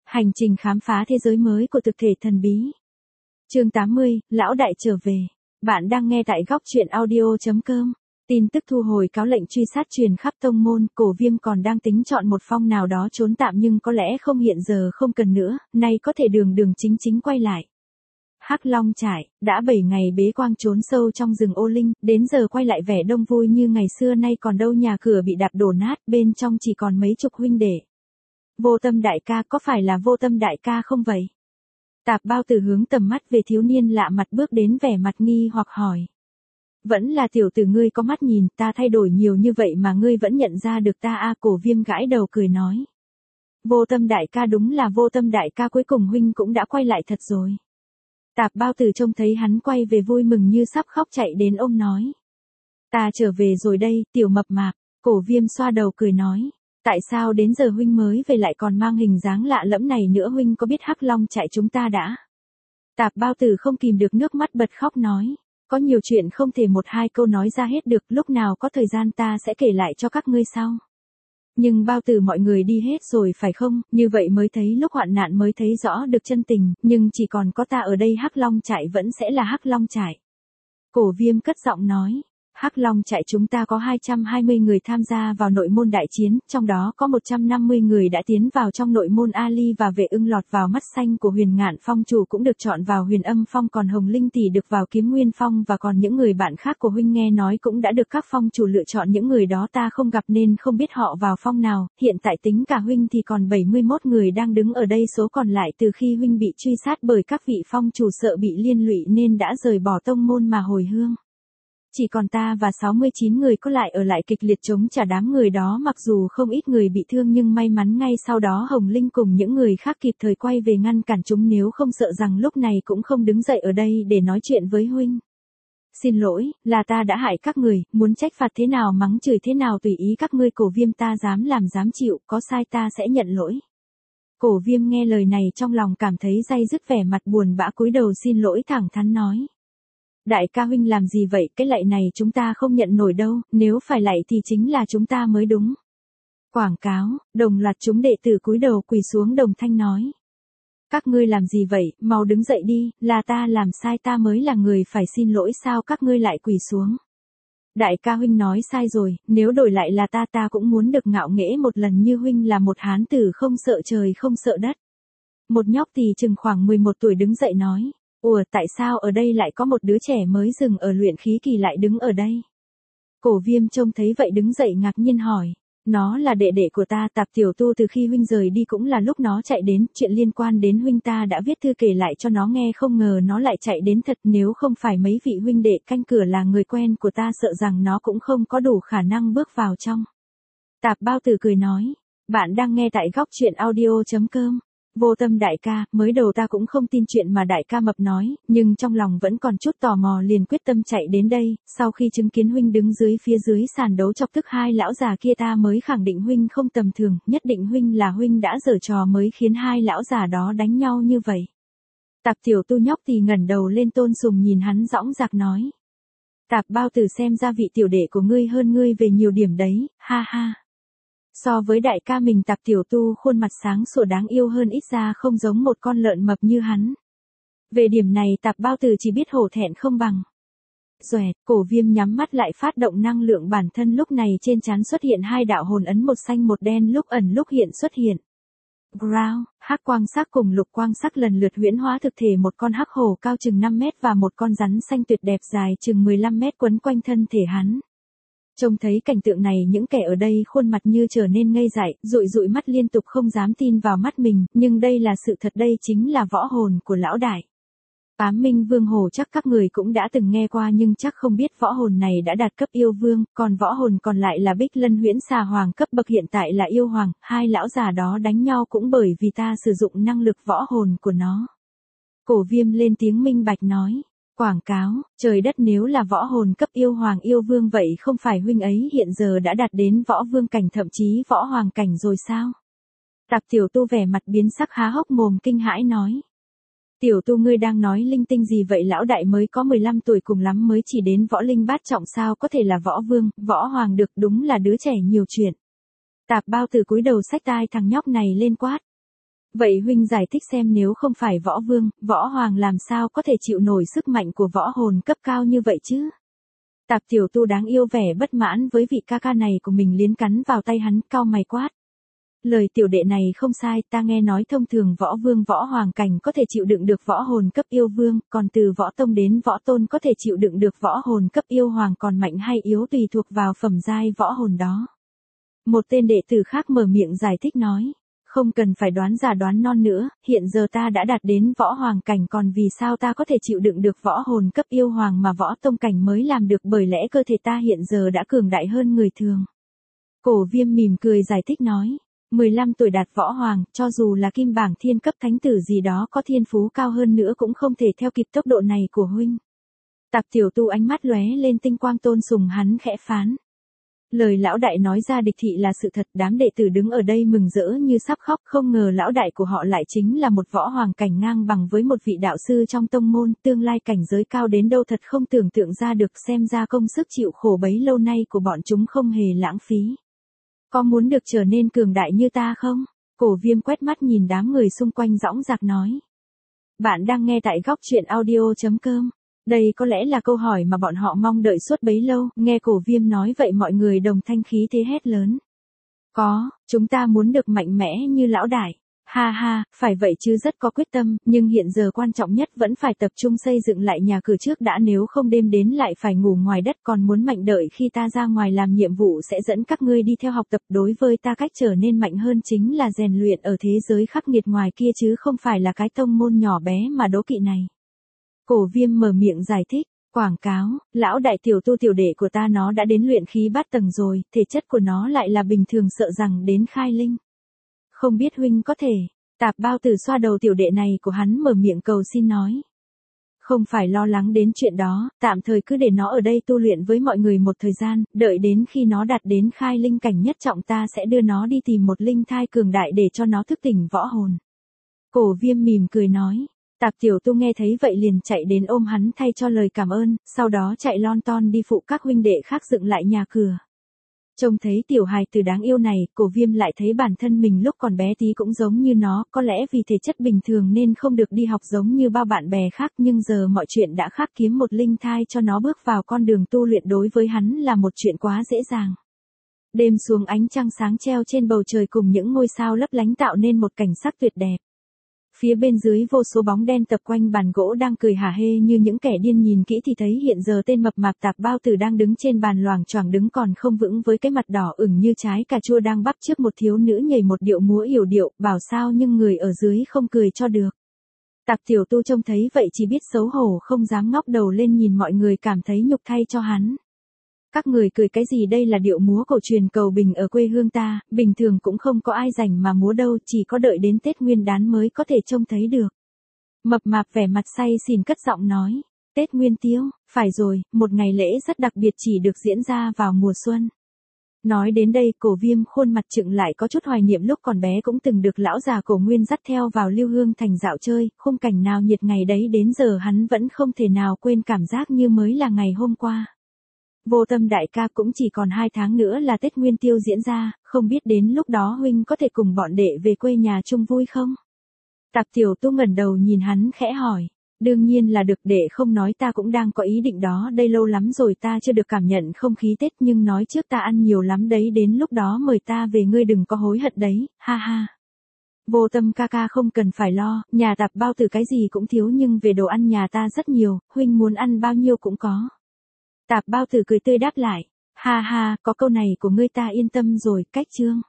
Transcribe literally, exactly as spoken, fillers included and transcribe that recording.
Hành trình khám phá thế giới mới của thực thể thần bí. Chương tám mươi, Lão Đại trở về. Bạn đang nghe tại góc truyện audio chấm com. Tin tức thu hồi cáo lệnh truy sát truyền khắp tông môn, Cổ Viêm còn đang tính chọn một phong nào đó trốn tạm nhưng có lẽ không hiện giờ không cần nữa, nay có thể đường đường chính chính quay lại. Hắc Long trại, đã bảy ngày bế quang trốn sâu trong rừng ô linh, đến giờ quay lại vẻ đông vui như ngày xưa nay còn đâu, nhà cửa bị đạp đổ nát, bên trong chỉ còn mấy chục huynh đệ. Vô Tâm đại ca, có phải là Vô Tâm đại ca không vậy? Tạp Bao Tử hướng tầm mắt về thiếu niên lạ mặt bước đến, vẻ mặt nghi hoặc hỏi. Vẫn là tiểu tử ngươi có mắt nhìn, ta thay đổi nhiều như vậy mà ngươi vẫn nhận ra được ta a. Cổ Viêm gãi đầu cười nói. Vô Tâm đại ca, đúng là Vô Tâm đại ca, cuối cùng huynh cũng đã quay lại thật rồi. Tạp Bao Tử trông thấy hắn quay về vui mừng như sắp khóc, chạy đến ôm nói. Ta trở về rồi đây, tiểu mập mạp. Cổ Viêm xoa đầu cười nói. Tại sao đến giờ huynh mới về lại còn mang hình dáng lạ lẫm này nữa, huynh có biết Hắc Long trại chúng ta đã? Tạp Bao Tử không kìm được nước mắt bật khóc nói. Có nhiều chuyện không thể một hai câu nói ra hết được, lúc nào có thời gian ta sẽ kể lại cho các ngươi sau. Nhưng Bao Tử, mọi người đi hết rồi phải không, như vậy mới thấy lúc hoạn nạn mới thấy rõ được chân tình, nhưng chỉ còn có ta ở đây, Hắc Long trại vẫn sẽ là Hắc Long trại. Cổ Viêm cất giọng nói. Hắc Long trại chúng ta có hai trăm hai mươi người tham gia vào nội môn đại chiến, trong đó có một trăm năm mươi người đã tiến vào trong nội môn Ali và Vệ Ưng lọt vào mắt xanh của Huyền Ngạn Phong chủ cũng được chọn vào Huyền Âm Phong, còn Hồng Linh tỷ được vào Kiếm Nguyên Phong, và còn những người bạn khác của huynh nghe nói cũng đã được các phong chủ lựa chọn. Những người đó ta không gặp nên không biết họ vào phong nào, hiện tại tính cả huynh thì còn bảy mươi mốt người đang đứng ở đây, số còn lại từ khi huynh bị truy sát bởi các vị phong chủ sợ bị liên lụy nên đã rời bỏ tông môn mà hồi hương. Chỉ còn ta và sáu mươi chín người có lại ở lại kịch liệt chống trả đám người đó, mặc dù không ít người bị thương nhưng may mắn ngay sau đó Hồng Linh cùng những người khác kịp thời quay về ngăn cản chúng, nếu không sợ rằng lúc này cũng không đứng dậy ở đây để nói chuyện với huynh. Xin lỗi, là ta đã hại các người, muốn trách phạt thế nào mắng chửi thế nào tùy ý các ngươi. Cổ Viêm, ta dám làm dám chịu, có sai ta sẽ nhận lỗi. Cổ Viêm nghe lời này trong lòng cảm thấy day dứt, vẻ mặt buồn bã cúi đầu xin lỗi thẳng thắn nói. Đại ca huynh làm gì vậy, cái lạy này chúng ta không nhận nổi đâu, nếu phải lạy thì chính là chúng ta mới đúng. Quảng cáo, đồng loạt chúng đệ tử cúi đầu quỳ xuống đồng thanh nói. Các ngươi làm gì vậy, mau đứng dậy đi, là ta làm sai, ta mới là người phải xin lỗi, sao các ngươi lại quỳ xuống. Đại ca huynh nói sai rồi, nếu đổi lại là ta ta cũng muốn được ngạo nghễ một lần như huynh, là một hán tử không sợ trời không sợ đất. Một nhóc tỳ chừng khoảng mười một tuổi đứng dậy nói. Ủa, tại sao ở đây lại có một đứa trẻ mới dừng ở luyện khí kỳ lại đứng ở đây? Cổ Viêm trông thấy vậy đứng dậy ngạc nhiên hỏi. Nó là đệ đệ của ta, Tạp Tiểu Tu, từ khi huynh rời đi cũng là lúc nó chạy đến, chuyện liên quan đến huynh ta đã viết thư kể lại cho nó nghe, không ngờ nó lại chạy đến thật, nếu không phải mấy vị huynh đệ canh cửa là người quen của ta sợ rằng nó cũng không có đủ khả năng bước vào trong. Tạp Bao Tử cười nói. Bạn đang nghe tại góc truyện audio chấm com. Vô Tâm đại ca, mới đầu ta cũng không tin chuyện mà đại ca mập nói, nhưng trong lòng vẫn còn chút tò mò liền quyết tâm chạy đến đây, sau khi chứng kiến huynh đứng dưới phía dưới sàn đấu chọc tức hai lão già kia ta mới khẳng định huynh không tầm thường, nhất định huynh là huynh đã giở trò mới khiến hai lão già đó đánh nhau như vậy. Tạp Tiểu Tu nhóc thì ngẩng đầu lên tôn sùng nhìn hắn dõng dạc nói. Tạp Bao Tử, xem ra vị tiểu đệ của ngươi hơn ngươi về nhiều điểm đấy, ha ha. So với đại ca mình, Tạp Tiểu Tu khuôn mặt sáng sủa đáng yêu hơn, ít ra không giống một con lợn mập như hắn. Về điểm này Tạp Bao Tử chỉ biết hổ thẹn không bằng. Xoẹt, Cổ Viêm nhắm mắt lại phát động năng lượng bản thân, lúc này trên trán xuất hiện hai đạo hồn ấn, một xanh một đen, lúc ẩn lúc hiện xuất hiện. Ground, hắc quang sắc cùng lục quang sắc lần lượt huyễn hóa thực thể một con hắc hổ cao chừng năm mét và một con rắn xanh tuyệt đẹp dài chừng mười lăm mét quấn quanh thân thể hắn. Trông thấy cảnh tượng này những kẻ ở đây khuôn mặt như trở nên ngây dại, dụi dụi mắt liên tục không dám tin vào mắt mình, nhưng đây là sự thật, đây chính là võ hồn của lão đại. Ám Minh Vương Hổ chắc các người cũng đã từng nghe qua nhưng chắc không biết võ hồn này đã đạt cấp yêu vương, còn võ hồn còn lại là Bích Lân Huyễn Xà Hoàng, cấp bậc hiện tại là yêu hoàng, hai lão già đó đánh nhau cũng bởi vì ta sử dụng năng lực võ hồn của nó. Cổ Viêm lên tiếng minh bạch nói. Quảng cáo, trời đất, nếu là võ hồn cấp yêu hoàng yêu vương vậy không phải huynh ấy hiện giờ đã đạt đến võ vương cảnh thậm chí võ hoàng cảnh rồi sao? Tạp Tiểu Tu vẻ mặt biến sắc há hốc mồm kinh hãi nói. Tiểu Tu, ngươi đang nói linh tinh gì vậy, lão đại mới có mười lăm tuổi, cùng lắm mới chỉ đến võ linh bát trọng, sao có thể là võ vương, võ hoàng được, đúng là đứa trẻ nhiều chuyện. Tạp Bao Tử cúi đầu xách tai thằng nhóc này lên quát. Vậy huynh giải thích xem nếu không phải võ vương, võ hoàng làm sao có thể chịu nổi sức mạnh của võ hồn cấp cao như vậy chứ? Tạp tiểu tu đáng yêu vẻ bất mãn với vị ca ca này của mình liến cắn vào tay hắn, cau mày quát. Lời tiểu đệ này không sai, ta nghe nói thông thường võ vương võ hoàng cảnh có thể chịu đựng được võ hồn cấp yêu vương, còn từ võ tông đến võ tôn có thể chịu đựng được võ hồn cấp yêu hoàng còn mạnh hay yếu tùy thuộc vào phẩm giai võ hồn đó. Một tên đệ tử khác mở miệng giải thích nói, không cần phải đoán già đoán non nữa, hiện giờ ta đã đạt đến võ hoàng cảnh còn vì sao ta có thể chịu đựng được võ hồn cấp yêu hoàng mà võ tông cảnh mới làm được bởi lẽ cơ thể ta hiện giờ đã cường đại hơn người thường. Cổ Viêm mỉm cười giải thích nói. mười lăm tuổi đạt võ hoàng, cho dù là kim bảng thiên cấp thánh tử gì đó có thiên phú cao hơn nữa cũng không thể theo kịp tốc độ này của huynh. Tạp tiểu tu ánh mắt lóe lên tinh quang tôn sùng hắn khẽ phán. Lời lão đại nói ra địch thị là sự thật, đám đệ tử đứng ở đây mừng rỡ như sắp khóc, không ngờ lão đại của họ lại chính là một võ hoàng cảnh ngang bằng với một vị đạo sư trong tông môn, tương lai cảnh giới cao đến đâu thật không tưởng tượng ra được, xem ra công sức chịu khổ bấy lâu nay của bọn chúng không hề lãng phí. Có muốn được trở nên cường đại như ta không? Cổ Viêm quét mắt nhìn đám người xung quanh dõng dạc nói. Bạn đang nghe tại góc truyện audio chấm com. Đây có lẽ là câu hỏi mà bọn họ mong đợi suốt bấy lâu, nghe Cổ Viêm nói vậy mọi người đồng thanh khí thế hét lớn. Có, chúng ta muốn được mạnh mẽ như lão đại. Ha ha, phải vậy chứ rất có quyết tâm, nhưng hiện giờ quan trọng nhất vẫn phải tập trung xây dựng lại nhà cửa trước đã, nếu không đêm đến lại phải ngủ ngoài đất, còn muốn mạnh đợi khi ta ra ngoài làm nhiệm vụ sẽ dẫn các ngươi đi theo học tập. Đối với ta cách trở nên mạnh hơn chính là rèn luyện ở thế giới khắc nghiệt ngoài kia chứ không phải là cái tông môn nhỏ bé mà đố kỵ này. Cổ Viêm mở miệng giải thích, quảng cáo, lão đại tiểu tu tiểu đệ của ta nó đã đến luyện khí bát tầng rồi, thể chất của nó lại là bình thường sợ rằng đến khai linh. Không biết huynh có thể, Tạp Bao Tử xoa đầu tiểu đệ này của hắn mở miệng cầu xin nói. Không phải lo lắng đến chuyện đó, tạm thời cứ để nó ở đây tu luyện với mọi người một thời gian, đợi đến khi nó đạt đến khai linh cảnh nhất trọng ta sẽ đưa nó đi tìm một linh thai cường đại để cho nó thức tỉnh võ hồn. Cổ Viêm mỉm cười nói. Tạp tiểu tu nghe thấy vậy liền chạy đến ôm hắn thay cho lời cảm ơn, sau đó chạy lon ton đi phụ các huynh đệ khác dựng lại nhà cửa. Trông thấy tiểu hài tử đáng yêu này, Cổ Viêm lại thấy bản thân mình lúc còn bé tí cũng giống như nó, có lẽ vì thể chất bình thường nên không được đi học giống như bao bạn bè khác, nhưng giờ mọi chuyện đã khác, kiếm một linh thai cho nó bước vào con đường tu luyện đối với hắn là một chuyện quá dễ dàng. Đêm xuống ánh trăng sáng treo trên bầu trời cùng những ngôi sao lấp lánh tạo nên một cảnh sắc tuyệt đẹp. Phía bên dưới vô số bóng đen tập quanh bàn gỗ đang cười hả hê như những kẻ điên, nhìn kỹ thì thấy hiện giờ tên mập mạp Tạp Bao Tử đang đứng trên bàn loảng choảng đứng còn không vững với cái mặt đỏ ửng như trái cà chua đang bắp trước một thiếu nữ nhảy một điệu múa yểu điệu, bảo sao nhưng người ở dưới không cười cho được. Tạp tiểu tu trông thấy vậy chỉ biết xấu hổ không dám ngóc đầu lên nhìn mọi người, cảm thấy nhục thay cho hắn. Các người cười cái gì, đây là điệu múa cổ truyền cầu bình ở quê hương ta, bình thường cũng không có ai rảnh mà múa đâu, chỉ có đợi đến Tết Nguyên Đán mới có thể trông thấy được. Mập mạp vẻ mặt say xỉn cất giọng nói, Tết Nguyên Tiêu, phải rồi, một ngày lễ rất đặc biệt chỉ được diễn ra vào mùa xuân. Nói đến đây Cổ Viêm khuôn mặt chững lại, có chút hoài niệm lúc còn bé cũng từng được lão già Cổ Nguyên dắt theo vào Lưu Hương thành dạo chơi, khung cảnh nào nhiệt ngày đấy đến giờ hắn vẫn không thể nào quên, cảm giác như mới là ngày hôm qua. Vô Tâm đại ca, cũng chỉ còn hai tháng nữa là Tết Nguyên Tiêu diễn ra, không biết đến lúc đó huynh có thể cùng bọn đệ về quê nhà chung vui không? Tạp tiểu tu ngẩng đầu nhìn hắn khẽ hỏi. Đương nhiên là được, đệ không nói ta cũng đang có ý định đó, đây lâu lắm rồi ta chưa được cảm nhận không khí Tết, nhưng nói trước ta ăn nhiều lắm đấy, đến lúc đó mời ta về ngươi đừng có hối hận đấy, ha ha. Vô Tâm ca ca không cần phải lo, nhà Tạp Bao Tử cái gì cũng thiếu nhưng về đồ ăn nhà ta rất nhiều, huynh muốn ăn bao nhiêu cũng có. Tạp Bao Tử cười tươi đáp lại, ha ha, có câu này của ngươi ta yên tâm rồi, cách chương.